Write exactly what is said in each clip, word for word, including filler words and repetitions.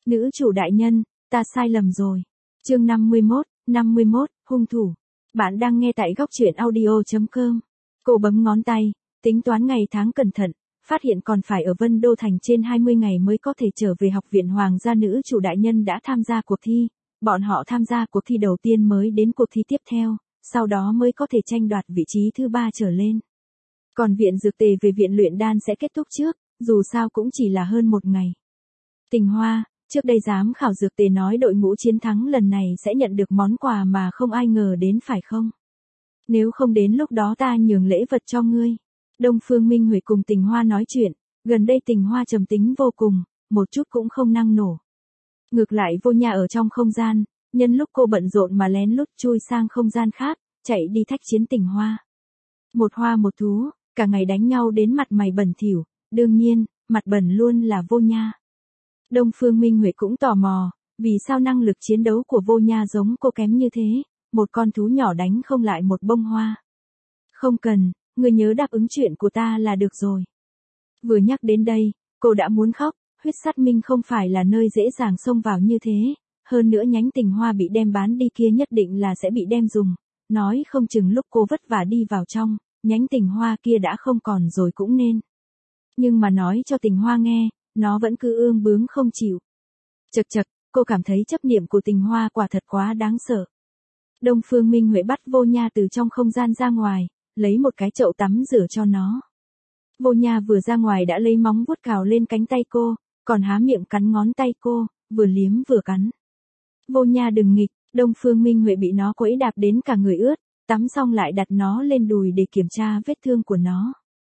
Nữ chủ đại nhân, ta sai lầm rồi. Chương năm mươi mốt, năm mươi mốt, hung thủ. Bạn đang nghe tại góc truyện audio chấm com. Cô bấm ngón tay, tính toán ngày tháng cẩn thận, phát hiện còn phải ở Vân Đô Thành trên hai mươi ngày mới có thể trở về học viện Hoàng gia. Nữ chủ đại nhân đã tham gia cuộc thi, bọn họ tham gia cuộc thi đầu tiên mới đến cuộc thi tiếp theo, sau đó mới có thể tranh đoạt vị trí thứ ba trở lên. Còn viện dược tề về viện luyện đan sẽ kết thúc trước, dù sao cũng chỉ là hơn một ngày. Tình Hoa, trước đây giám khảo dược tề nói đội ngũ chiến thắng lần này sẽ nhận được món quà mà không ai ngờ đến phải không? Nếu không đến lúc đó ta nhường lễ vật cho ngươi. Đông Phương Minh Huệ cùng Tình Hoa nói chuyện, gần đây Tình Hoa trầm tính vô cùng, một chút cũng không năng nổ. Ngược lại Vô Nha ở trong không gian, nhân lúc cô bận rộn mà lén lút chui sang không gian khác, chạy đi thách chiến Tình Hoa. Một hoa một thú, cả ngày đánh nhau đến mặt mày bẩn thỉu, đương nhiên, mặt bẩn luôn là Vô Nha. Đông Phương Minh Huệ cũng tò mò, vì sao năng lực chiến đấu của Vô Nha giống cô kém như thế, một con thú nhỏ đánh không lại một bông hoa. Không cần, ngươi nhớ đáp ứng chuyện của ta là được rồi. Vừa nhắc đến đây, cô đã muốn khóc, huyết sát minh không phải là nơi dễ dàng xông vào như thế, hơn nữa nhánh Tình Hoa bị đem bán đi kia nhất định là sẽ bị đem dùng, nói không chừng lúc cô vất vả đi vào trong, nhánh Tình Hoa kia đã không còn rồi cũng nên. Nhưng mà nói cho Tình Hoa nghe, nó vẫn cứ ương bướng không chịu. Chật chật, cô cảm thấy chấp niệm của Tình Hoa quả thật quá đáng sợ. Đông Phương Minh Huệ bắt Vô Nha từ trong không gian ra ngoài, lấy một cái chậu tắm rửa cho nó. Vô Nha vừa ra ngoài đã lấy móng vuốt cào lên cánh tay cô, còn há miệng cắn ngón tay cô, vừa liếm vừa cắn. Vô Nha đừng nghịch, Đông Phương Minh Huệ bị nó quẫy đạp đến cả người ướt, tắm xong lại đặt nó lên đùi để kiểm tra vết thương của nó.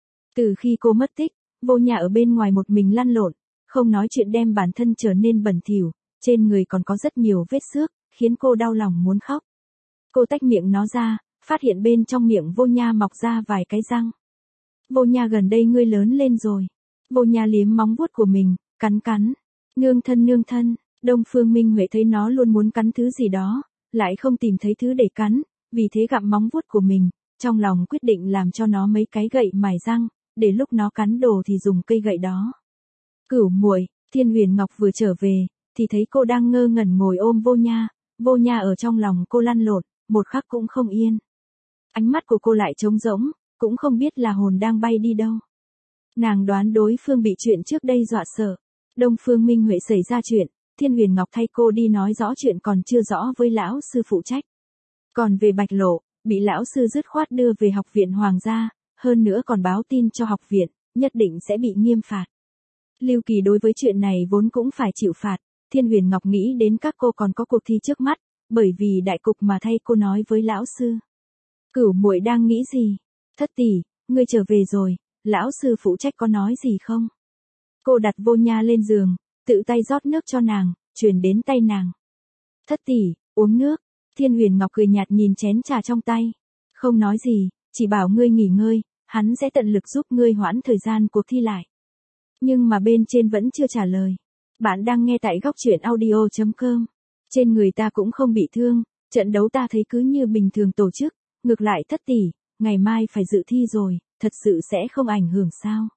Từ khi cô mất tích, Vô Nha ở bên ngoài một mình lăn lộn, không nói chuyện đem bản thân trở nên bẩn thỉu, trên người còn có rất nhiều vết xước, khiến cô đau lòng muốn khóc. Cô tách miệng nó ra, phát hiện bên trong miệng Vô Nha mọc ra vài cái răng. Vô Nha gần đây ngươi lớn lên rồi. Vô Nha liếm móng vuốt của mình, cắn cắn. Nương thân nương thân, Đông Phương Minh Huệ thấy nó luôn muốn cắn thứ gì đó, lại không tìm thấy thứ để cắn, vì thế gặm móng vuốt của mình, trong lòng quyết định làm cho nó mấy cái gậy mài răng, để lúc nó cắn đồ thì dùng cây gậy đó. Cửu muội, Thiên Huyền Ngọc vừa trở về, thì thấy cô đang ngơ ngẩn ngồi ôm Vô Nha, Vô Nha ở trong lòng cô lăn lộn, một khắc cũng không yên. Ánh mắt của cô lại trống rỗng, cũng không biết là hồn đang bay đi đâu. Nàng đoán đối phương bị chuyện trước đây dọa sợ. Đông Phương Minh Huệ xảy ra chuyện, Thiên Huyền Ngọc thay cô đi nói rõ chuyện còn chưa rõ với lão sư phụ trách. Còn về Bạch Lộ, bị lão sư dứt khoát đưa về học viện Hoàng gia, hơn nữa còn báo tin cho học viện, nhất định sẽ bị nghiêm phạt. Lưu Kỳ đối với chuyện này vốn cũng phải chịu phạt, Thiên Huyền Ngọc nghĩ đến các cô còn có cuộc thi trước mắt, bởi vì đại cục mà thay cô nói với lão sư. Cửu muội đang nghĩ gì? Thất tỷ, ngươi trở về rồi, lão sư phụ trách có nói gì không? Cô đặt Vô Nha lên giường, tự tay rót nước cho nàng, truyền đến tay nàng. Thất tỷ, uống nước. Thiên Huyền Ngọc cười nhạt nhìn chén trà trong tay. Không nói gì, chỉ bảo ngươi nghỉ ngơi, hắn sẽ tận lực giúp ngươi hoãn thời gian cuộc thi lại. Nhưng mà bên trên vẫn chưa trả lời. Bạn đang nghe tại góc truyện audio chấm com. Trên người ta cũng không bị thương, trận đấu ta thấy cứ như bình thường tổ chức, ngược lại thất tỷ, ngày mai phải dự thi rồi, thật sự sẽ không ảnh hưởng sao?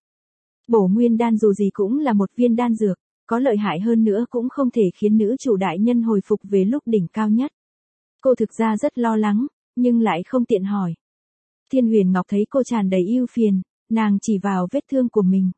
Bổ nguyên đan dù gì cũng là một viên đan dược, có lợi hại hơn nữa cũng không thể khiến nữ chủ đại nhân hồi phục về lúc đỉnh cao nhất. Cô thực ra rất lo lắng, nhưng lại không tiện hỏi. Thiên Huyền Ngọc thấy cô tràn đầy ưu phiền, nàng chỉ vào vết thương của mình.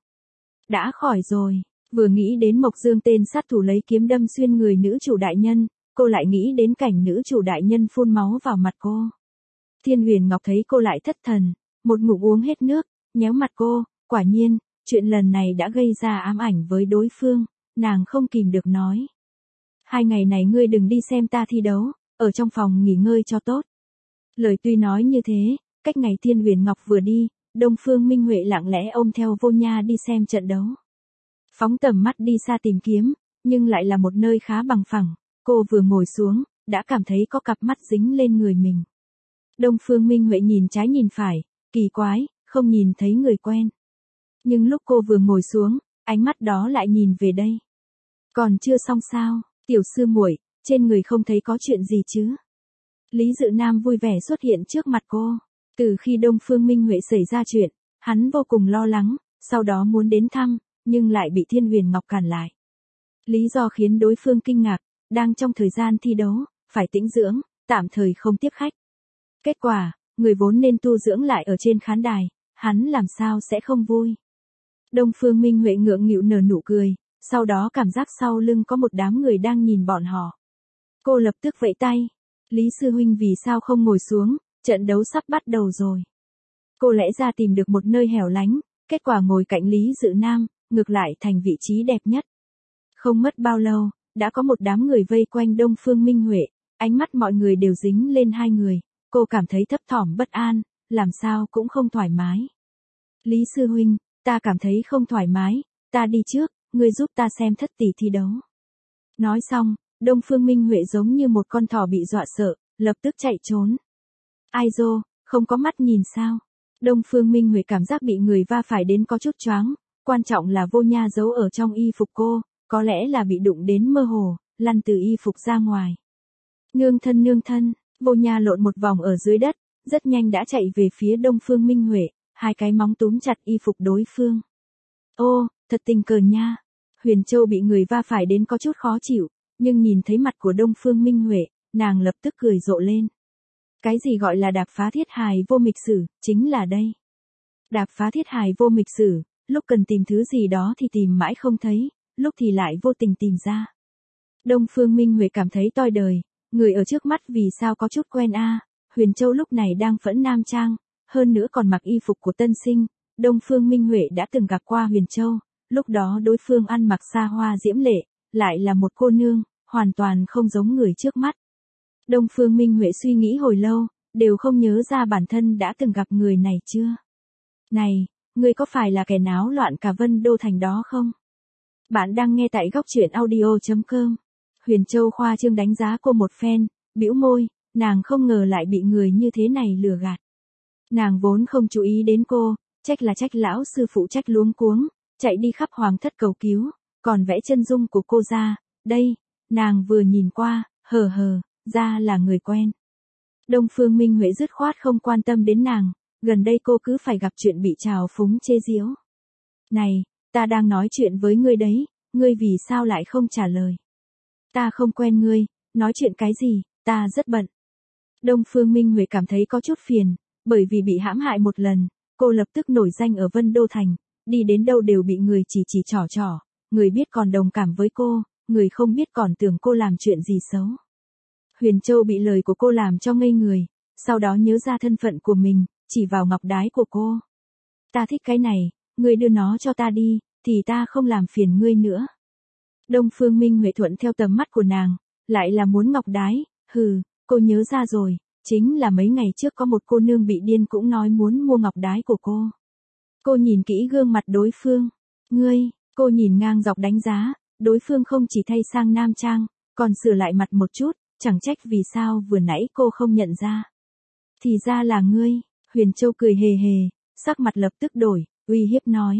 Đã khỏi rồi, vừa nghĩ đến Mộc Dương tên sát thủ lấy kiếm đâm xuyên người nữ chủ đại nhân, cô lại nghĩ đến cảnh nữ chủ đại nhân phun máu vào mặt cô. Thiên Huyền Ngọc thấy cô lại thất thần, một ngụm uống hết nước, nhéo mặt cô, quả nhiên, chuyện lần này đã gây ra ám ảnh với đối phương, nàng không kìm được nói. Hai ngày này ngươi đừng đi xem ta thi đấu, ở trong phòng nghỉ ngơi cho tốt. Lời tuy nói như thế, cách ngày Thiên Huyền Ngọc vừa đi, Đông Phương Minh Huệ lặng lẽ ôm theo Vô Nha đi xem trận đấu. Phóng tầm mắt đi xa tìm kiếm, nhưng lại là một nơi khá bằng phẳng, cô vừa ngồi xuống, đã cảm thấy có cặp mắt dính lên người mình. Đông Phương Minh Huệ nhìn trái nhìn phải, kỳ quái, không nhìn thấy người quen. Nhưng lúc cô vừa ngồi xuống, ánh mắt đó lại nhìn về đây. Còn chưa xong sao, tiểu sư muội, trên người không thấy có chuyện gì chứ? Lý Dự Nam vui vẻ xuất hiện trước mặt cô. Từ khi Đông Phương Minh Huệ xảy ra chuyện, hắn vô cùng lo lắng, sau đó muốn đến thăm, nhưng lại bị Thiên Huyền Ngọc cản lại. Lý do khiến đối phương kinh ngạc, đang trong thời gian thi đấu, phải tĩnh dưỡng, tạm thời không tiếp khách. Kết quả, người vốn nên tu dưỡng lại ở trên khán đài, hắn làm sao sẽ không vui. Đông Phương Minh Huệ ngượng nghịu nở nụ cười, sau đó cảm giác sau lưng có một đám người đang nhìn bọn họ. Cô lập tức vẫy tay. Lý sư huynh vì sao không ngồi xuống, trận đấu sắp bắt đầu rồi. Cô lẽ ra tìm được một nơi hẻo lánh, kết quả ngồi cạnh Lý Dự Nam, ngược lại thành vị trí đẹp nhất. Không mất bao lâu, đã có một đám người vây quanh Đông Phương Minh Huệ, ánh mắt mọi người đều dính lên hai người, cô cảm thấy thấp thỏm bất an, làm sao cũng không thoải mái. Lý sư huynh, ta cảm thấy không thoải mái, ta đi trước, ngươi giúp ta xem thất tỷ thi đấu. Nói xong, Đông Phương Minh Huệ giống như một con thỏ bị dọa sợ, lập tức chạy trốn. Ai dô, không có mắt nhìn sao? Đông Phương Minh Huệ cảm giác bị người va phải đến có chút choáng, quan trọng là Vô Nha giấu ở trong y phục cô, có lẽ là bị đụng đến mơ hồ, lăn từ y phục ra ngoài. Nương thân nương thân, Vô Nha lộn một vòng ở dưới đất, rất nhanh đã chạy về phía Đông Phương Minh Huệ, hai cái móng túm chặt y phục đối phương. Ô, thật tình cờ nha. Huyền Châu bị người va phải đến có chút khó chịu, nhưng nhìn thấy mặt của Đông Phương Minh Huệ, nàng lập tức cười rộ lên. Cái gì gọi là đạp phá thiết hài vô mịch sử, chính là đây. Đạp phá thiết hài vô mịch sử, lúc cần tìm thứ gì đó thì tìm mãi không thấy, lúc thì lại vô tình tìm ra. Đông Phương Minh Huệ cảm thấy toi đời, người ở trước mắt vì sao có chút quen a. À. Huyền Châu lúc này đang phẫn nam trang, hơn nữa còn mặc y phục của tân sinh. Đông Phương Minh Huệ đã từng gặp qua Huyền Châu, lúc đó đối phương ăn mặc xa hoa diễm lệ, lại là một cô nương, hoàn toàn không giống người trước mắt. Đông Phương Minh Huệ suy nghĩ hồi lâu, đều không nhớ ra bản thân đã từng gặp người này chưa. Này, ngươi có phải là kẻ náo loạn cả Vân Đô Thành đó không? Bạn đang nghe tại góc truyện audio chấm com. Huyền Châu khoa trương đánh giá cô một phen, bĩu môi, nàng không ngờ lại bị người như thế này lừa gạt. Nàng vốn không chú ý đến cô, trách là trách lão sư phụ trách luống cuống, chạy đi khắp hoàng thất cầu cứu, còn vẽ chân dung của cô ra, đây, nàng vừa nhìn qua, hờ hờ, ra là người quen. Đông Phương Minh Huệ dứt khoát không quan tâm đến nàng, gần đây cô cứ phải gặp chuyện bị trào phúng chê giễu. Này, ta đang nói chuyện với ngươi đấy, ngươi vì sao lại không trả lời? Ta không quen ngươi, nói chuyện cái gì, ta rất bận. Đông Phương Minh Huệ cảm thấy có chút phiền, bởi vì bị hãm hại một lần, cô lập tức nổi danh ở Vân Đô Thành, đi đến đâu đều bị người chỉ chỉ trỏ trỏ, người biết còn đồng cảm với cô, người không biết còn tưởng cô làm chuyện gì xấu. Huyền Châu bị lời của cô làm cho ngây người, sau đó nhớ ra thân phận của mình, chỉ vào ngọc đái của cô. Ta thích cái này, ngươi đưa nó cho ta đi, thì ta không làm phiền ngươi nữa. Đông Phương Minh Huệ thuận theo tầm mắt của nàng, lại là muốn ngọc đái, hừ, cô nhớ ra rồi, chính là mấy ngày trước có một cô nương bị điên cũng nói muốn mua ngọc đái của cô. Cô nhìn kỹ gương mặt đối phương, ngươi, cô nhìn ngang dọc đánh giá, đối phương không chỉ thay sang nam trang, còn sửa lại mặt một chút, chẳng trách vì sao vừa nãy cô không nhận ra. Thì ra là ngươi, Huyền Châu cười hề hề, sắc mặt lập tức đổi, uy hiếp nói.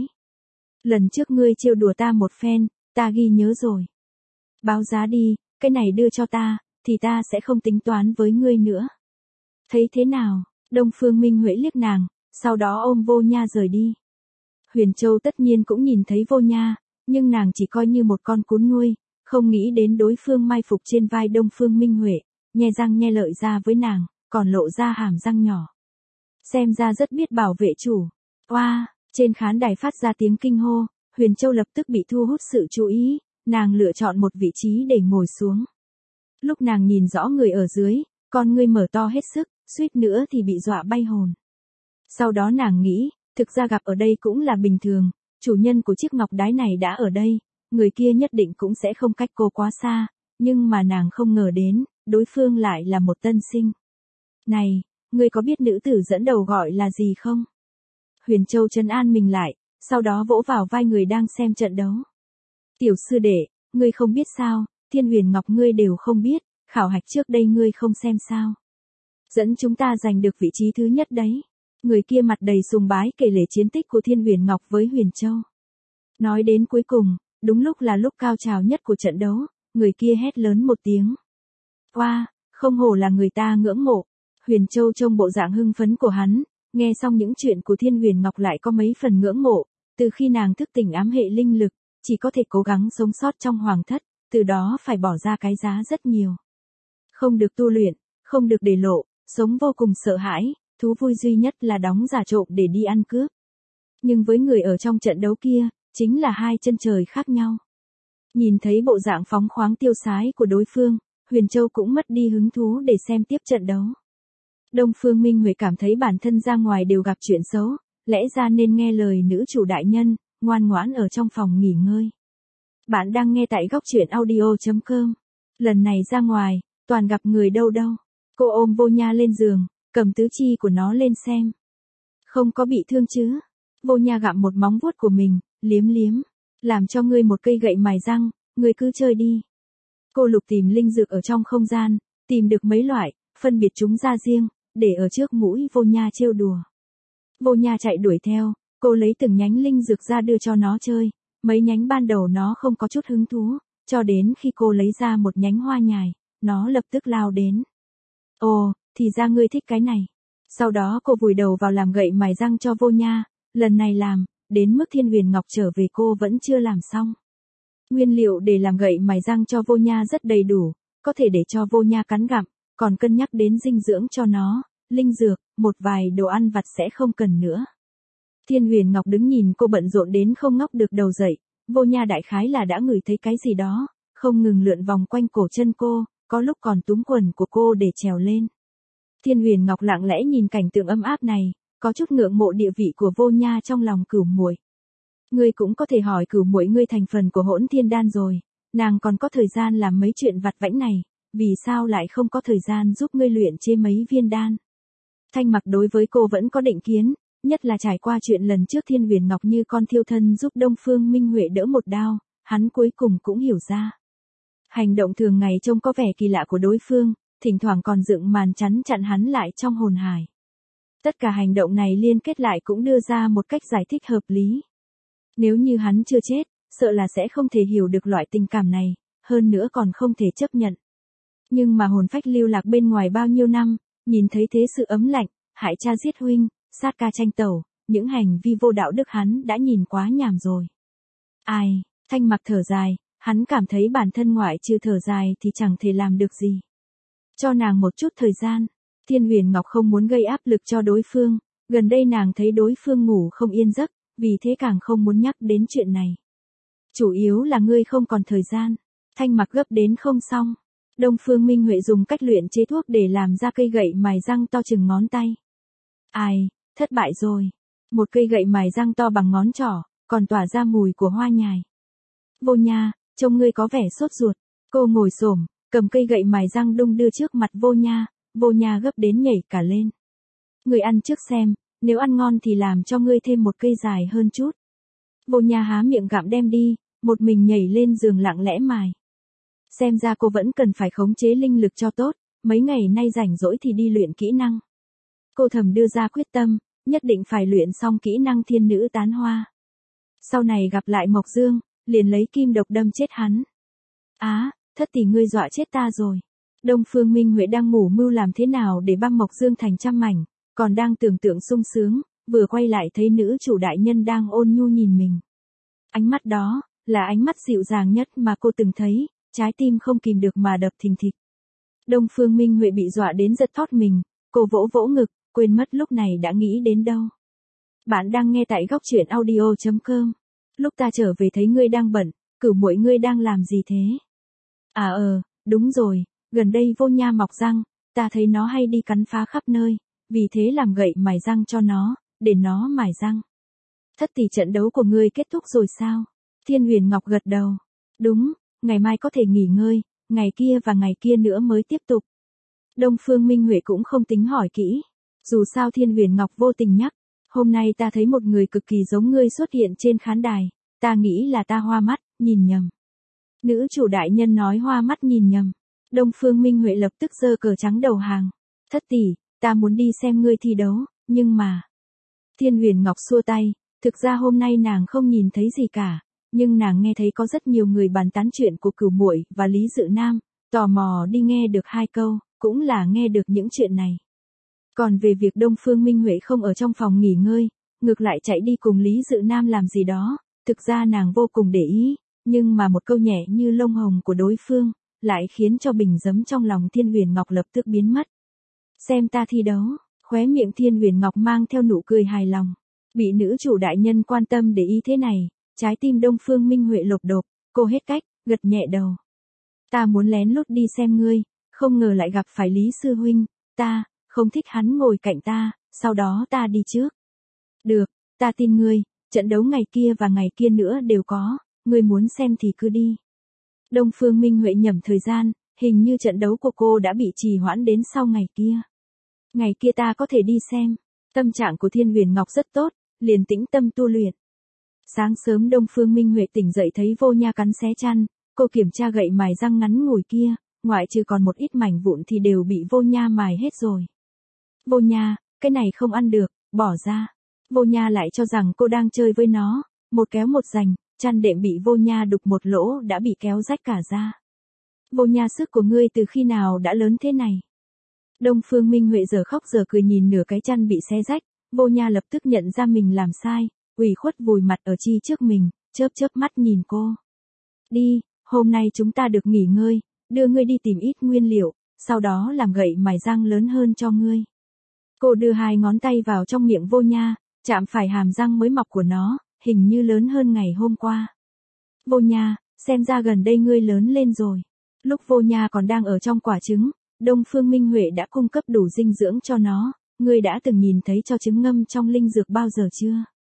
Lần trước ngươi trêu đùa ta một phen, ta ghi nhớ rồi. Báo giá đi, cái này đưa cho ta, thì ta sẽ không tính toán với ngươi nữa. Thấy thế nào? Đông Phương Minh Huệ liếc nàng, sau đó ôm Vô Nha rời đi. Huyền Châu tất nhiên cũng nhìn thấy Vô Nha, nhưng nàng chỉ coi như một con cún nuôi, không nghĩ đến đối phương mai phục trên vai Đông Phương Minh Huệ, nhe răng nhe lợi ra với nàng, còn lộ ra hàm răng nhỏ. Xem ra rất biết bảo vệ chủ. Oa, trên khán đài phát ra tiếng kinh hô, Huyền Châu lập tức bị thu hút sự chú ý, nàng lựa chọn một vị trí để ngồi xuống. Lúc nàng nhìn rõ người ở dưới, con ngươi mở to hết sức, suýt nữa thì bị dọa bay hồn. Sau đó nàng nghĩ, thực ra gặp ở đây cũng là bình thường, chủ nhân của chiếc ngọc đái này đã ở đây, người kia nhất định cũng sẽ không cách cô quá xa, nhưng mà nàng không ngờ đến, đối phương lại là một tân sinh. Này, ngươi có biết nữ tử dẫn đầu gọi là gì không? Huyền Châu trấn an mình lại, sau đó vỗ vào vai người đang xem trận đấu. Tiểu sư đệ, ngươi không biết sao, Thiên Huyền Ngọc ngươi đều không biết, khảo hạch trước đây ngươi không xem sao. Dẫn chúng ta giành được vị trí thứ nhất đấy. Người kia mặt đầy sùng bái kể lể chiến tích của Thiên Huyền Ngọc với Huyền Châu. Nói đến cuối cùng, đúng lúc là lúc cao trào nhất của trận đấu, người kia hét lớn một tiếng. Oa, wow, không hổ là người ta ngưỡng mộ. Huyền Châu trông bộ dạng hưng phấn của hắn, nghe xong những chuyện của Thiên Huyền Ngọc lại có mấy phần ngưỡng mộ, từ khi nàng thức tỉnh ám hệ linh lực, chỉ có thể cố gắng sống sót trong hoàng thất, từ đó phải bỏ ra cái giá rất nhiều. Không được tu luyện, không được để lộ, sống vô cùng sợ hãi, thú vui duy nhất là đóng giả trộm để đi ăn cướp. Nhưng với người ở trong trận đấu kia, chính là hai chân trời khác nhau. Nhìn thấy bộ dạng phóng khoáng tiêu sái của đối phương, Huyền Châu cũng mất đi hứng thú để xem tiếp trận đấu. Đông Phương Minh Huệ cảm thấy bản thân ra ngoài đều gặp chuyện xấu, lẽ ra nên nghe lời nữ chủ đại nhân, ngoan ngoãn ở trong phòng nghỉ ngơi. Bạn đang nghe tại góc truyện audio chấm com. Lần này ra ngoài, toàn gặp người đâu đâu. Cô ôm Vô Nha lên giường, cầm tứ chi của nó lên xem. Không có bị thương chứ? Vô Nha gặm một móng vuốt của mình, liếm liếm. Làm cho ngươi một cây gậy mài răng, ngươi cứ chơi đi. Cô lục tìm linh dược ở trong không gian, tìm được mấy loại, phân biệt chúng ra riêng, để ở trước mũi Vô Nha trêu đùa. Vô Nha chạy đuổi theo, cô lấy từng nhánh linh dược ra đưa cho nó chơi. Mấy nhánh ban đầu nó không có chút hứng thú, cho đến khi cô lấy ra một nhánh hoa nhài, nó lập tức lao đến. Ồ, thì ra ngươi thích cái này. Sau đó cô vùi đầu vào làm gậy mài răng cho Vô Nha, lần này làm, đến mức Thiên Huyền Ngọc trở về cô vẫn chưa làm xong. Nguyên liệu để làm gậy mài răng cho Vô Nha rất đầy đủ, có thể để cho Vô Nha cắn gặm, còn cân nhắc đến dinh dưỡng cho nó, linh dược, một vài đồ ăn vặt sẽ không cần nữa. Thiên Huyền Ngọc đứng nhìn cô bận rộn đến không ngóc được đầu dậy, Vô Nha đại khái là đã ngửi thấy cái gì đó, không ngừng lượn vòng quanh cổ chân cô, có lúc còn túm quần của cô để trèo lên. Thiên Huyền Ngọc lặng lẽ nhìn cảnh tượng ấm áp này, có chút ngưỡng mộ địa vị của Vô Nha trong lòng Cửu Muội. Ngươi cũng có thể hỏi Cửu Muội ngươi thành phần của Hỗn Thiên Đan rồi, nàng còn có thời gian làm mấy chuyện vặt vãnh này, vì sao lại không có thời gian giúp ngươi luyện chế mấy viên đan? Thanh Mặc đối với cô vẫn có định kiến, nhất là trải qua chuyện lần trước Thiên Huyền Ngọc như con thiêu thân giúp Đông Phương Minh Huệ đỡ một đao, hắn cuối cùng cũng hiểu ra. Hành động thường ngày trông có vẻ kỳ lạ của đối phương, thỉnh thoảng còn dựng màn chắn chặn hắn lại trong hồn hải. Tất cả hành động này liên kết lại cũng đưa ra một cách giải thích hợp lý. Nếu như hắn chưa chết, sợ là sẽ không thể hiểu được loại tình cảm này, hơn nữa còn không thể chấp nhận. Nhưng mà hồn phách lưu lạc bên ngoài bao nhiêu năm, nhìn thấy thế sự ấm lạnh, hại cha giết huynh, sát ca tranh tẩu, những hành vi vô đạo đức hắn đã nhìn quá nhàm rồi. Ai, Thanh Mặc thở dài, hắn cảm thấy bản thân ngoại trừ thở dài thì chẳng thể làm được gì. Cho nàng một chút thời gian. Thiên Huyền Ngọc không muốn gây áp lực cho đối phương, gần đây nàng thấy đối phương ngủ không yên giấc, vì thế càng không muốn nhắc đến chuyện này. Chủ yếu là ngươi không còn thời gian. Thanh Mặc gấp đến không xong. Đông Phương Minh Huệ dùng cách luyện chế thuốc để làm ra cây gậy mài răng to chừng ngón tay. Ai, thất bại rồi. Một cây gậy mài răng to bằng ngón trỏ, còn tỏa ra mùi của hoa nhài. Vô Nha, trông ngươi có vẻ sốt ruột. Cô ngồi xổm, cầm cây gậy mài răng đung đưa trước mặt Vô Nha. Vô Nha gấp đến nhảy cả lên. Ngươi ăn trước xem, nếu ăn ngon thì làm cho ngươi thêm một cây dài hơn chút. Vô Nha há miệng gặm đem đi, một mình nhảy lên giường lặng lẽ mài. Xem ra cô vẫn cần phải khống chế linh lực cho tốt, mấy ngày nay rảnh rỗi thì đi luyện kỹ năng. Cô thầm đưa ra quyết tâm, nhất định phải luyện xong kỹ năng thiên nữ tán hoa. Sau này gặp lại Mộc Dương, liền lấy kim độc đâm chết hắn. Á, thất tỷ ngươi dọa chết ta rồi. Đông Phương Minh Huệ đang ngủ mưu làm thế nào để băm Mộc Dương thành trăm mảnh, còn đang tưởng tượng sung sướng, vừa quay lại thấy nữ chủ đại nhân đang ôn nhu nhìn mình. Ánh mắt đó, là ánh mắt dịu dàng nhất mà cô từng thấy, trái tim không kìm được mà đập thình thịch. Đông Phương Minh Huệ bị dọa đến giật thót mình, cô vỗ vỗ ngực, quên mất lúc này đã nghĩ đến đâu. Bạn đang nghe tại góc truyện audio chấm com. Lúc ta trở về thấy ngươi đang bận, Cửu Muội ngươi đang làm gì thế? À ờ, đúng rồi, gần đây Vô Nha mọc răng, ta thấy nó hay đi cắn phá khắp nơi, vì thế làm gậy mài răng cho nó, để nó mài răng. Thất tỷ trận đấu của ngươi kết thúc rồi sao? Thiên Huyền Ngọc gật đầu. Đúng, ngày mai có thể nghỉ ngơi, ngày kia và ngày kia nữa mới tiếp tục. Đông Phương Minh Huệ cũng không tính hỏi kỹ. Dù sao Thiên Huyền Ngọc vô tình nhắc, hôm nay ta thấy một người cực kỳ giống ngươi xuất hiện trên khán đài, ta nghĩ là ta hoa mắt, nhìn nhầm. Nữ chủ đại nhân nói hoa mắt nhìn nhầm. Đông Phương Minh Huệ lập tức giơ cờ trắng đầu hàng. Thất tỷ, ta muốn đi xem ngươi thi đấu, nhưng mà... Thiên Huyền Ngọc xua tay, thực ra hôm nay nàng không nhìn thấy gì cả, nhưng nàng nghe thấy có rất nhiều người bàn tán chuyện của Cửu Muội và Lý Dự Nam, tò mò đi nghe được hai câu, cũng là nghe được những chuyện này. Còn về việc Đông Phương Minh Huệ không ở trong phòng nghỉ ngơi, ngược lại chạy đi cùng Lý Dự Nam làm gì đó, Thực ra nàng vô cùng để ý, nhưng mà một câu nhẹ như lông hồng của đối phương, lại khiến cho bình giấm trong lòng Thiên Huyền Ngọc lập tức biến mất. Xem ta thi đấu, khóe miệng Thiên Huyền Ngọc mang theo nụ cười hài lòng. Bị nữ chủ đại nhân quan tâm để ý thế này, trái tim Đông Phương Minh Huệ lột đột, cô hết cách, gật nhẹ đầu. Ta muốn lén lút đi xem ngươi, không ngờ lại gặp phải Lý Sư Huynh, ta, không thích hắn ngồi cạnh ta, sau đó ta đi trước. Được, ta tin ngươi, trận đấu ngày kia và ngày kia nữa đều có, ngươi muốn xem thì cứ đi. Đông Phương Minh Huệ nhẩm thời gian, hình như trận đấu của cô đã bị trì hoãn đến sau ngày kia. Ngày kia ta có thể đi xem. Tâm trạng của Thiên Huyền Ngọc rất tốt, liền tĩnh tâm tu luyện. Sáng sớm Đông Phương Minh Huệ tỉnh dậy thấy Vô Nha cắn xé chăn, cô kiểm tra gậy mài răng ngắn ngủi kia, ngoại trừ còn một ít mảnh vụn thì đều bị Vô Nha mài hết rồi. Vô Nha, cái này không ăn được, bỏ ra. Vô Nha lại cho rằng cô đang chơi với nó, một kéo một giành, chăn đệm bị Vô Nha đục một lỗ đã bị kéo rách cả ra. Vô Nha, sức của ngươi từ khi nào đã lớn thế này? Đông Phương Minh Huệ giờ khóc giờ cười nhìn nửa cái chăn bị xé rách, Vô Nha lập tức nhận ra mình làm sai, ủy khuất vùi mặt ở chi trước mình, chớp chớp mắt nhìn cô. Đi, hôm nay chúng ta được nghỉ ngơi, đưa ngươi đi tìm ít nguyên liệu, sau đó làm gậy mài răng lớn hơn cho ngươi. Cô đưa hai ngón tay vào trong miệng Vô Nha, chạm phải hàm răng mới mọc của nó, hình như lớn hơn ngày hôm qua. Vô Nha, xem ra gần đây ngươi lớn lên rồi. Lúc Vô Nha còn đang ở trong quả trứng, Đông Phương Minh Huệ đã cung cấp đủ dinh dưỡng cho nó, ngươi đã từng nhìn thấy cho trứng ngâm trong linh dược bao giờ chưa?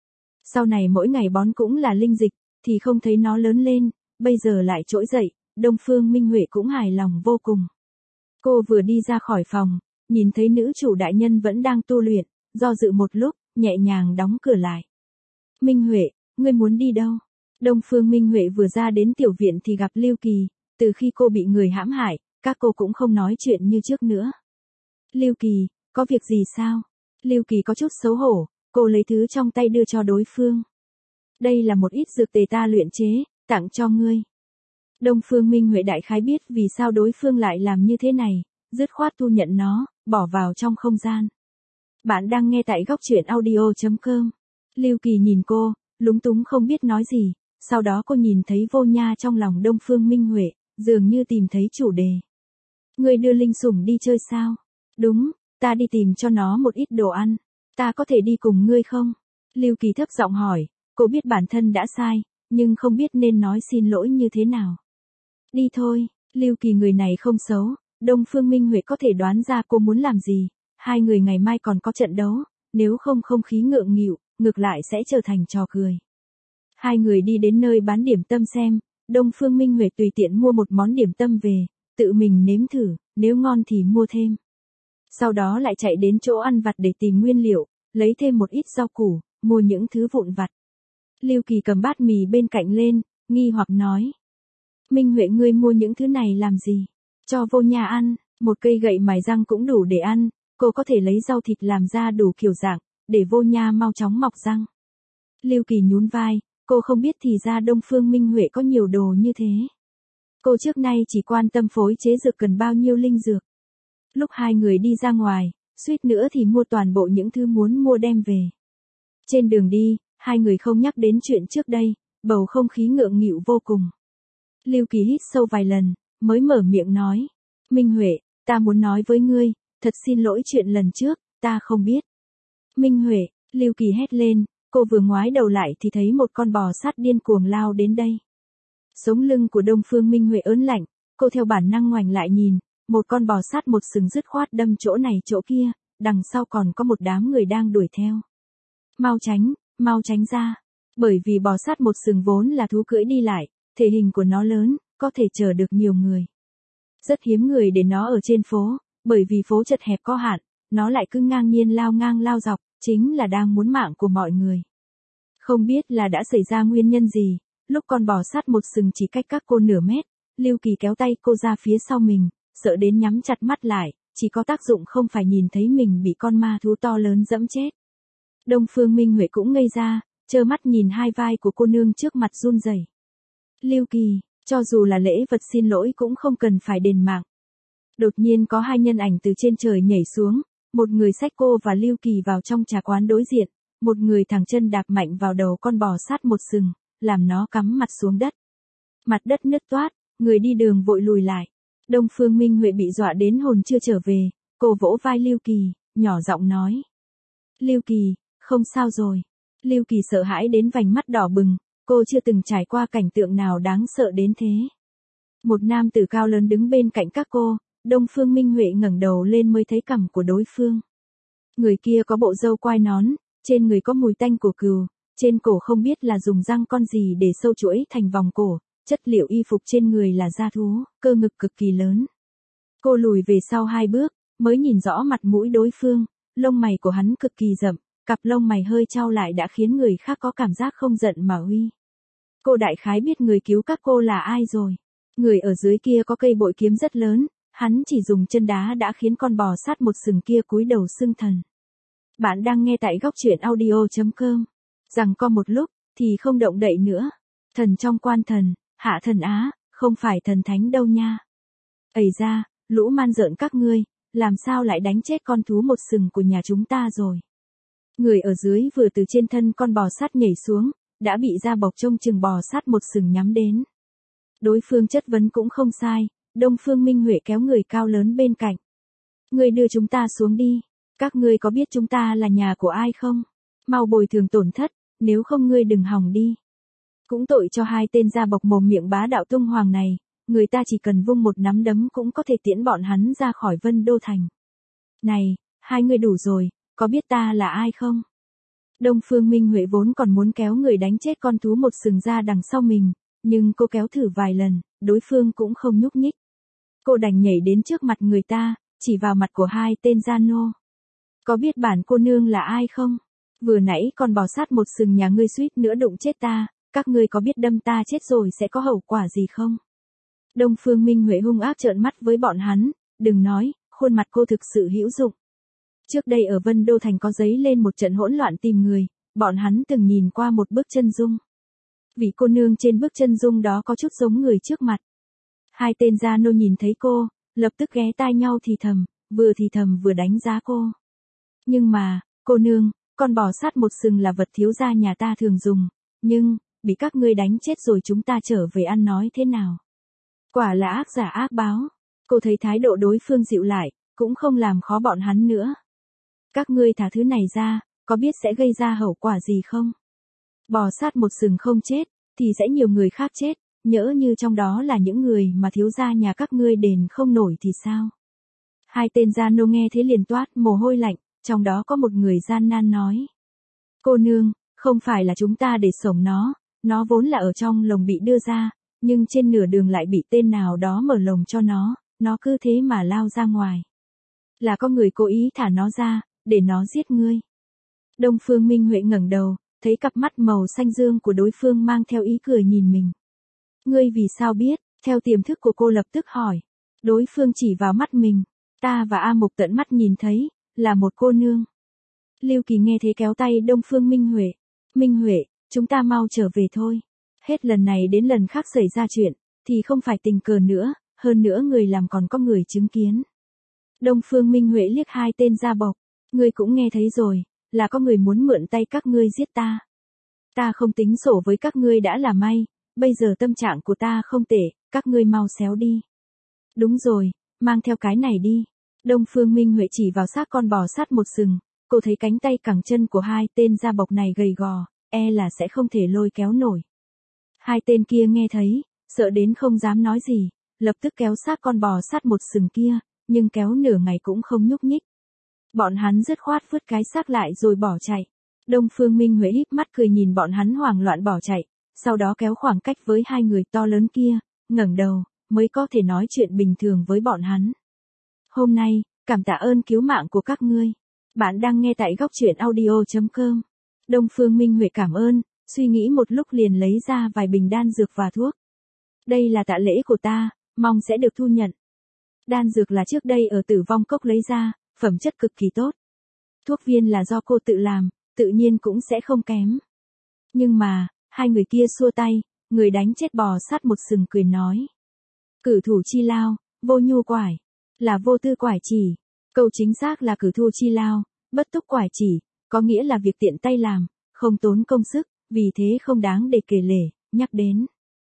Sau này mỗi ngày bón cũng là linh dịch, thì không thấy nó lớn lên, bây giờ lại trỗi dậy, Đông Phương Minh Huệ cũng hài lòng vô cùng. Cô vừa đi ra khỏi phòng, nhìn thấy nữ chủ đại nhân vẫn đang tu luyện, do dự một lúc, nhẹ nhàng đóng cửa lại. Minh Huệ, ngươi muốn đi đâu? Đông Phương Minh Huệ vừa ra đến tiểu viện thì gặp Lưu Kỳ, từ khi cô bị người hãm hại, các cô cũng không nói chuyện như trước nữa. Lưu Kỳ, có việc gì sao? Lưu Kỳ có chút xấu hổ, cô lấy thứ trong tay đưa cho đối phương. Đây là một ít dược tề ta luyện chế, tặng cho ngươi. Đông Phương Minh Huệ đại khái biết vì sao đối phương lại làm như thế này, dứt khoát thu nhận nó, bỏ vào trong không gian. Bạn đang nghe tại góc truyện audio chấm com. Lưu Kỳ nhìn cô, lúng túng không biết nói gì, sau đó cô nhìn thấy Vô Nha trong lòng Đông Phương Minh Huệ, dường như tìm thấy chủ đề. Ngươi đưa linh sủng đi chơi sao? Đúng, ta đi tìm cho nó một ít đồ ăn. Ta có thể đi cùng ngươi không? Lưu Kỳ thấp giọng hỏi, cô biết bản thân đã sai, nhưng không biết nên nói xin lỗi như thế nào. Đi thôi, Lưu Kỳ người này không xấu, Đông Phương Minh Huệ có thể đoán ra cô muốn làm gì. Hai người ngày mai còn có trận đấu, nếu không không khí ngượng nghịu, ngược lại sẽ trở thành trò cười. Hai người đi đến nơi bán điểm tâm xem, Đông Phương Minh Huệ tùy tiện mua một món điểm tâm về, tự mình nếm thử, nếu ngon thì mua thêm. Sau đó lại chạy đến chỗ ăn vặt để tìm nguyên liệu, lấy thêm một ít rau củ, mua những thứ vụn vặt. Lưu Kỳ cầm bát mì bên cạnh lên, nghi hoặc nói. Minh Huệ, ngươi mua những thứ này làm gì? Cho Vô Nha ăn, một cây gậy mài răng cũng đủ để ăn, cô có thể lấy rau thịt làm ra đủ kiểu dạng, để Vô Nha mau chóng mọc răng. Lưu Kỳ nhún vai, cô không biết thì ra Đông Phương Minh Huệ có nhiều đồ như thế. Cô trước nay chỉ quan tâm phối chế dược cần bao nhiêu linh dược. Lúc hai người đi ra ngoài, suýt nữa thì mua toàn bộ những thứ muốn mua đem về. Trên đường đi, hai người không nhắc đến chuyện trước đây, bầu không khí ngượng nghịu vô cùng. Lưu Kỳ hít sâu vài lần, mới mở miệng nói. Minh Huệ, ta muốn nói với ngươi, thật xin lỗi chuyện lần trước, ta không biết. Minh Huệ, Lưu Kỳ hét lên, cô vừa ngoái đầu lại thì thấy một con bò sát điên cuồng lao đến đây. Sống lưng của Đông Phương Minh Huệ ớn lạnh, cô theo bản năng ngoảnh lại nhìn, một con bò sát một sừng dứt khoát đâm chỗ này chỗ kia, đằng sau còn có một đám người đang đuổi theo. Mau tránh, mau tránh ra, bởi vì bò sát một sừng vốn là thú cưỡi đi lại, thể hình của nó lớn, có thể chở được nhiều người. Rất hiếm người để nó ở trên phố, bởi vì phố chật hẹp có hạn, nó lại cứ ngang nhiên lao ngang lao dọc, chính là đang muốn mạng của mọi người. Không biết là đã xảy ra nguyên nhân gì, lúc con bò sát một sừng chỉ cách các cô nửa mét, Lưu Kỳ kéo tay cô ra phía sau mình, sợ đến nhắm chặt mắt lại, chỉ có tác dụng không phải nhìn thấy mình bị con ma thú to lớn dẫm chết. Đông Phương Minh Huệ cũng ngây ra, trơ mắt nhìn hai vai của cô nương trước mặt run rẩy. Lưu Kỳ, cho dù là lễ vật xin lỗi cũng không cần phải đền mạng. Đột nhiên có hai nhân ảnh từ trên trời nhảy xuống, một người xách cô và Lưu Kỳ vào trong trà quán đối diện, một người thẳng chân đạp mạnh vào đầu con bò sát một sừng, làm nó cắm mặt xuống đất. Mặt đất nứt toát, người đi đường vội lùi lại. Đông Phương Minh Huệ bị dọa đến hồn chưa trở về, cô vỗ vai Lưu Kỳ, nhỏ giọng nói. Lưu Kỳ, không sao rồi. Lưu Kỳ sợ hãi đến vành mắt đỏ bừng, cô chưa từng trải qua cảnh tượng nào đáng sợ đến thế. Một nam tử cao lớn đứng bên cạnh các cô, Đông Phương Minh Huệ ngẩng đầu lên mới thấy cằm của đối phương. Người kia có bộ râu quai nón, trên người có mùi tanh của cừu, trên cổ không biết là dùng răng con gì để sâu chuỗi thành vòng cổ, chất liệu y phục trên người là da thú, cơ ngực cực kỳ lớn. Cô lùi về sau hai bước, mới nhìn rõ mặt mũi đối phương, lông mày của hắn cực kỳ rậm, cặp lông mày hơi chau lại đã khiến người khác có cảm giác không giận mà uy. Cô đại khái biết người cứu các cô là ai rồi. Người ở dưới kia có cây bội kiếm rất lớn, hắn chỉ dùng chân đá đã khiến con bò sát một sừng kia cúi đầu xưng thần. Bạn đang nghe tại góc truyện audio chấm com. Rằng co một lúc, thì không động đậy nữa. Thần trong quan thần, hạ thần á, không phải thần thánh đâu nha. Ây ra, lũ man rợn các ngươi, làm sao lại đánh chết con thú một sừng của nhà chúng ta rồi. Người ở dưới vừa từ trên thân con bò sát nhảy xuống, đã bị da bọc trông chừng bò sát một sừng nhắm đến. Đối phương chất vấn cũng không sai, Đông Phương Minh Huệ kéo người cao lớn bên cạnh. Ngươi đưa chúng ta xuống đi, các ngươi có biết chúng ta là nhà của ai không? Mau bồi thường tổn thất, nếu không ngươi đừng hòng đi. Cũng tội cho hai tên da bọc mồm miệng bá đạo tung hoàng này, người ta chỉ cần vung một nắm đấm cũng có thể tiễn bọn hắn ra khỏi Vân Đô Thành. Này, hai người đủ rồi, có biết ta là ai không? Đông Phương Minh Huệ vốn còn muốn kéo người đánh chết con thú một sừng ra đằng sau mình, nhưng cô kéo thử vài lần, đối phương cũng không nhúc nhích. Cô đành nhảy đến trước mặt người ta, chỉ vào mặt của hai tên gian nô. Có biết bản cô nương là ai không? Vừa nãy còn bò sát một sừng nhà ngươi suýt nữa đụng chết ta, các ngươi có biết đâm ta chết rồi sẽ có hậu quả gì không? Đông Phương Minh Huệ hung ác trợn mắt với bọn hắn, đừng nói, khuôn mặt cô thực sự hữu dụng. Trước đây ở Vân Đô Thành có giấy lên một trận hỗn loạn tìm người, bọn hắn từng nhìn qua một bức chân dung. Vị cô nương trên bức chân dung đó có chút giống người trước mặt. Hai tên gia nô nhìn thấy cô, lập tức ghé tai nhau thì thầm, vừa thì thầm vừa đánh giá cô. Nhưng mà, cô nương, con bò sát một sừng là vật thiếu gia nhà ta thường dùng, nhưng, bị các ngươi đánh chết rồi chúng ta trở về ăn nói thế nào? Quả là ác giả ác báo. Cô thấy thái độ đối phương dịu lại, cũng không làm khó bọn hắn nữa. Các ngươi thả thứ này ra, có biết sẽ gây ra hậu quả gì không? Bò sát một sừng không chết, thì sẽ nhiều người khác chết, nhỡ như trong đó là những người mà thiếu gia nhà các ngươi đền không nổi thì sao? Hai tên gia nô nghe thế liền toát mồ hôi lạnh, trong đó có một người gian nan nói. Cô nương, không phải là chúng ta để sổng nó, nó vốn là ở trong lồng bị đưa ra, nhưng trên nửa đường lại bị tên nào đó mở lồng cho nó, nó cứ thế mà lao ra ngoài. Là có người cố ý thả nó ra, để nó giết ngươi. Đông Phương Minh Huệ ngẩng đầu, thấy cặp mắt màu xanh dương của đối phương mang theo ý cười nhìn mình. Ngươi vì sao biết? Theo tiềm thức của cô lập tức hỏi. Đối phương chỉ vào mắt mình, ta và A Mục tận mắt nhìn thấy, là một cô nương. Lưu Kỳ nghe thế kéo tay Đông Phương Minh Huệ. Minh Huệ, chúng ta mau trở về thôi. Hết lần này đến lần khác xảy ra chuyện, thì không phải tình cờ nữa, hơn nữa người làm còn có người chứng kiến. Đông Phương Minh Huệ liếc hai tên gia bộc. Ngươi cũng nghe thấy rồi, là có người muốn mượn tay các ngươi giết ta. Ta không tính sổ với các ngươi đã là may, bây giờ tâm trạng của ta không tệ, các ngươi mau xéo đi. Đúng rồi, mang theo cái này đi. Đông Phương Minh Huệ chỉ vào xác con bò sát một sừng, cô thấy cánh tay cẳng chân của hai tên gia bộc này gầy gò, e là sẽ không thể lôi kéo nổi. Hai tên kia nghe thấy, sợ đến không dám nói gì, lập tức kéo xác con bò sát một sừng kia, nhưng kéo nửa ngày cũng không nhúc nhích. Bọn hắn dứt khoát vứt cái xác lại rồi bỏ chạy. Đông Phương Minh Huệ híp mắt cười nhìn bọn hắn hoảng loạn bỏ chạy, sau đó kéo khoảng cách với hai người to lớn kia, ngẩng đầu, mới có thể nói chuyện bình thường với bọn hắn. Hôm nay, cảm tạ ơn cứu mạng của các ngươi. Bạn đang nghe tại góc truyện audio chấm com. Đông Phương Minh Huệ cảm ơn, suy nghĩ một lúc liền lấy ra vài bình đan dược và thuốc. Đây là tạ lễ của ta, mong sẽ được thu nhận. Đan dược là trước đây ở Tử Vong Cốc lấy ra, phẩm chất cực kỳ tốt. Thuốc viên là do cô tự làm, tự nhiên cũng sẽ không kém. Nhưng mà, hai người kia xua tay, người đánh chết bò sát một sừng cười nói. Cử thủ chi lao, vô nhu quải, là vô tư quải chỉ. Câu chính xác là cử thu chi lao, bất túc quải chỉ, có nghĩa là việc tiện tay làm, không tốn công sức, vì thế không đáng để kể lể, nhắc đến.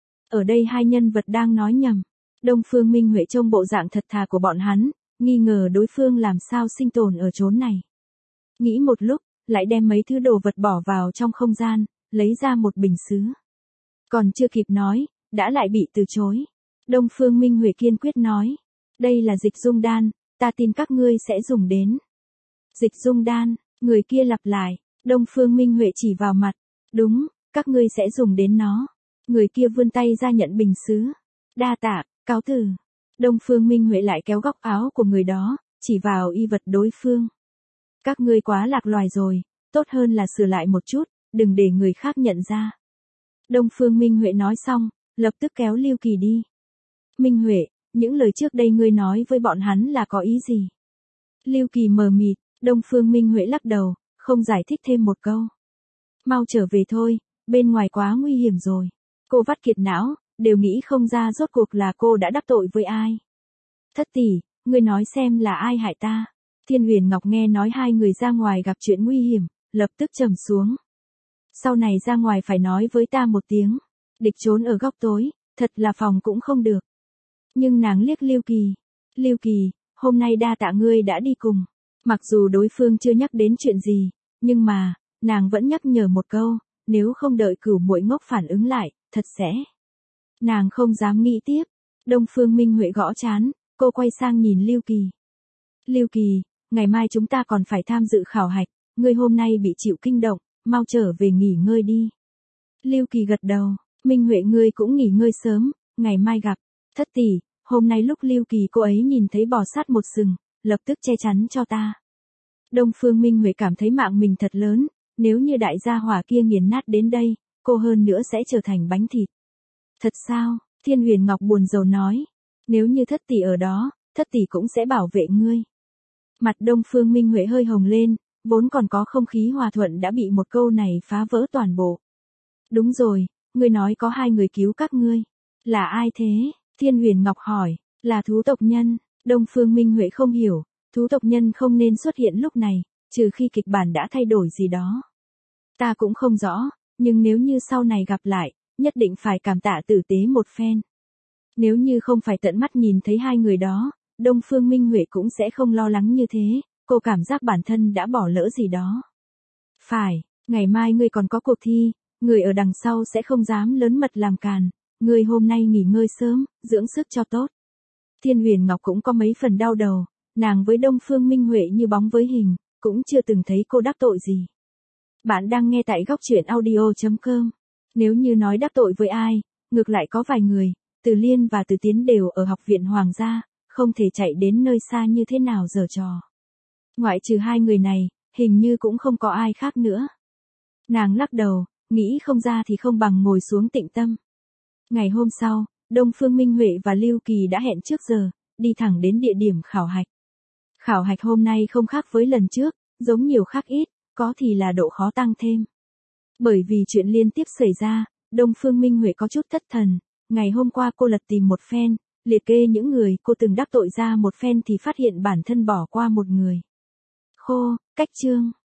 Ở đây hai nhân vật đang nói nhầm. Đông Phương Minh Huệ trông bộ dạng thật thà của bọn hắn, nghi ngờ đối phương làm sao sinh tồn ở chốn này. Nghĩ một lúc, lại đem mấy thứ đồ vật bỏ vào trong không gian, lấy ra một bình sứ. Còn chưa kịp nói, đã lại bị từ chối. Đông Phương Minh Huệ kiên quyết nói, đây là dịch dung đan, ta tin các ngươi sẽ dùng đến. Dịch dung đan, người kia lặp lại, Đông Phương Minh Huệ chỉ vào mặt, đúng, các ngươi sẽ dùng đến nó. Người kia vươn tay ra nhận bình sứ. Đa tạ, cáo từ. Đông Phương Minh Huệ lại kéo góc áo của người đó, chỉ vào y vật đối phương. Các ngươi quá lạc loài rồi, tốt hơn là sửa lại một chút, đừng để người khác nhận ra. Đông Phương Minh Huệ nói xong, lập tức kéo Lưu Kỳ đi. Minh Huệ, những lời trước đây ngươi nói với bọn hắn là có ý gì? Lưu Kỳ mờ mịt, Đông Phương Minh Huệ lắc đầu, không giải thích thêm một câu. Mau trở về thôi, bên ngoài quá nguy hiểm rồi. Cô vắt kiệt não, đều nghĩ không ra rốt cuộc là cô đã đắc tội với ai. Thất tỷ, ngươi nói xem là ai hại ta. Thiên Huyền Ngọc nghe nói hai người ra ngoài gặp chuyện nguy hiểm, lập tức trầm xuống. Sau này ra ngoài phải nói với ta một tiếng. Địch trốn ở góc tối, thật là phòng cũng không được. Nhưng nàng liếc Lưu Kỳ. Lưu Kỳ, hôm nay đa tạ ngươi đã đi cùng. Mặc dù đối phương chưa nhắc đến chuyện gì, nhưng mà, nàng vẫn nhắc nhở một câu, nếu không đợi Cửu muội ngốc phản ứng lại, thật sẽ. Nàng không dám nghĩ tiếp. Đông Phương Minh Huệ gõ chán, cô quay sang nhìn Lưu Kỳ. Lưu Kỳ, ngày mai chúng ta còn phải tham dự khảo hạch, ngươi hôm nay bị chịu kinh động, mau trở về nghỉ ngơi đi. Lưu Kỳ gật đầu, Minh Huệ ngươi cũng nghỉ ngơi sớm, ngày mai gặp. Thất tỷ, hôm nay lúc Lưu Kỳ cô ấy nhìn thấy bò sát một sừng, lập tức che chắn cho ta. Đông Phương Minh Huệ cảm thấy mạng mình thật lớn, nếu như đại gia hỏa kia nghiền nát đến đây, cô hơn nữa sẽ trở thành bánh thịt. Thật sao? Thiên Huyền Ngọc buồn rầu nói. Nếu như thất tỷ ở đó, thất tỷ cũng sẽ bảo vệ ngươi. Mặt Đông Phương Minh Huệ hơi hồng lên, vốn còn có không khí hòa thuận đã bị một câu này phá vỡ toàn bộ. Đúng rồi, ngươi nói có hai người cứu các ngươi. Là ai thế? Thiên Huyền Ngọc hỏi. Là thú tộc nhân. Đông Phương Minh Huệ không hiểu, thú tộc nhân không nên xuất hiện lúc này, trừ khi kịch bản đã thay đổi gì đó. Ta cũng không rõ, nhưng nếu như sau này gặp lại, nhất định phải cảm tạ tử tế một phen. Nếu như không phải tận mắt nhìn thấy hai người đó, Đông Phương Minh Huệ cũng sẽ không lo lắng như thế, cô cảm giác bản thân đã bỏ lỡ gì đó. Phải, ngày mai ngươi còn có cuộc thi, người ở đằng sau sẽ không dám lớn mật làm càn, ngươi hôm nay nghỉ ngơi sớm, dưỡng sức cho tốt. Thiên Huyền Ngọc cũng có mấy phần đau đầu, nàng với Đông Phương Minh Huệ như bóng với hình, cũng chưa từng thấy cô đắc tội gì. Bạn đang nghe tại góc truyện audio chấm com. Nếu như nói đắc tội với ai, ngược lại có vài người, Từ Liên và Từ Tiến đều ở học viện Hoàng gia, không thể chạy đến nơi xa như thế nào giở trò. Ngoại trừ hai người này, hình như cũng không có ai khác nữa. Nàng lắc đầu, nghĩ không ra thì không bằng ngồi xuống tĩnh tâm. Ngày hôm sau, Đông Phương Minh Huệ và Lưu Kỳ đã hẹn trước giờ, đi thẳng đến địa điểm khảo hạch. Khảo hạch hôm nay không khác với lần trước, giống nhiều khác ít, có thì là độ khó tăng thêm. Bởi vì chuyện liên tiếp xảy ra, Đông Phương Minh Huệ có chút thất thần, ngày hôm qua cô lật tìm một phen, liệt kê những người cô từng đắc tội ra một phen thì phát hiện bản thân bỏ qua một người. Khô, cách chương.